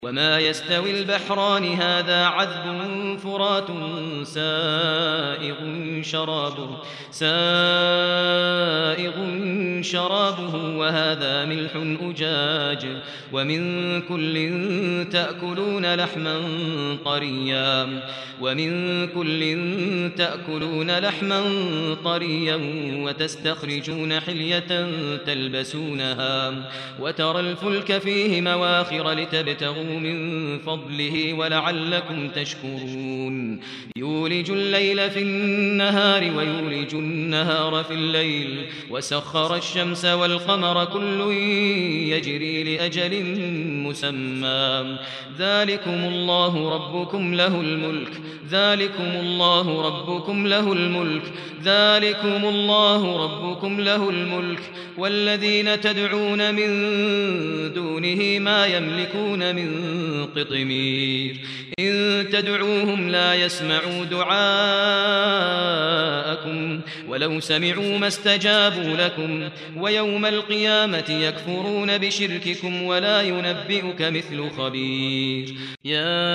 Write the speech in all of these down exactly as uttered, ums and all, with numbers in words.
وما يستوي البحران هذا عذب فرات سائغ شرابه سائغ شرابه وهذا ملح أجاج ومن كل تأكلون لحما طريا ومن كل تأكلون لحما طريا وتستخرجون حلية تلبسونها وترى الفلك فيه مواخر لتبتغوا من فضله ولعلكم تشكرون يولج الليل في النهار ويولج النهار في الليل وسخر الشمس والقمر كل يجري لأجل مسمى ذلكم الله ربكم له الملك ذلكم الله ربكم له الملك ذلكم الله ربكم له الملك والذين تدعون من دونه ما يملكون من قطمير إن تدعوهم لا يسمعوا دعاءكم ولو سمعوا ما استجابوا لكم ويوم القيامة يكفرون بشرككم ولا ينبئك مثل خبير يا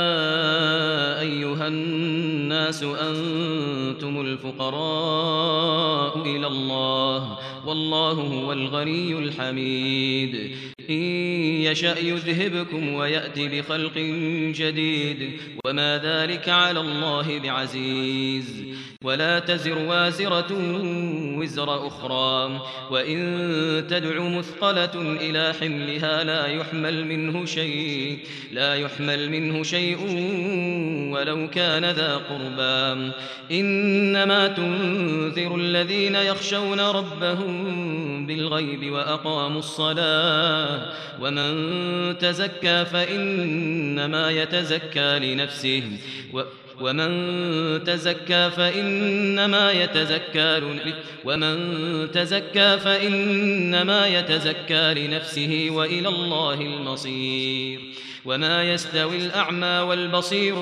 أيها الناس أنتم الفقراء إلى الله والله هو الغني الحميد إن يشأ يذهبكم ويأتي بخلق جديد وما ذلك على الله بعزيز ولا تزر وازرة وزر أخرى وإن تدع مثقلة إلى حملها لا يحمل منه شيء لا يحمل منه شيء ولو كان ذا قربى إنما تنذر الذين يخشون ربهم بالغيب وأقاموا الصلاة ومن تزكى فإنما يتزكى لنفسه ومن تزكى فإنما يتزكى ومن تزكى فإنما يتزكى لنفسه وإلى الله المصير وما يستوي الأعمى والبصير